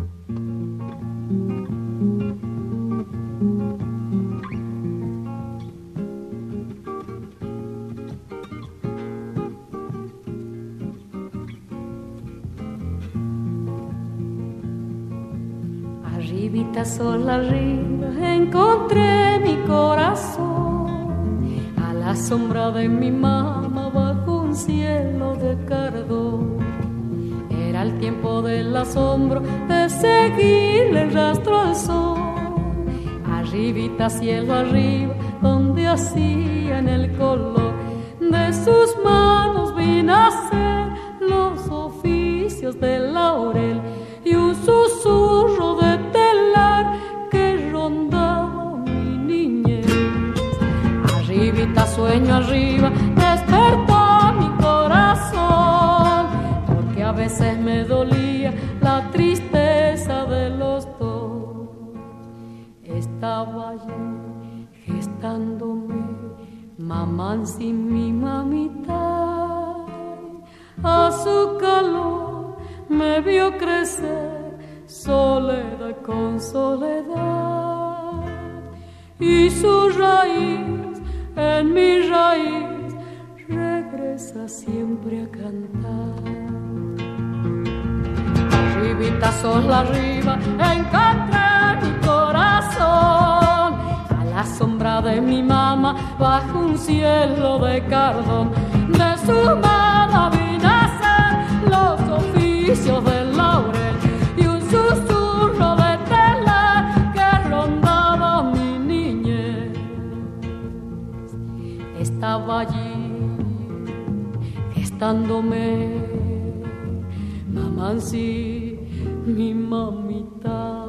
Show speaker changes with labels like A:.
A: Arribita sola arriba encontré mi corazón, a la sombra de mi mamá bajo un cielo de cardón. Era el tiempo del asombro de seguirle el rastro al sol. Arribita cielo arriba donde hacían el color de sus manos vi nacer los oficios del laurel y un susurro de telar que rondaba mi niñez. Arribita sueño arriba despertó mi corazón, porque a veces me dolía la tristeza de los dos. Estaba allí gestándome mamá sin mi mamita, a su calor me vio crecer, soledad con soledad, y su raíz en mi raíz regresa siempre a cantar. Arribita sola arriba encontré mi corazón, a la sombra de mi mamá bajo un cielo de cardón. De su mano vi nacer los oficios del laurel y un susurro de telar que rondaba mi niñez. Estaba allí gestándome mamá sí, mi mamita.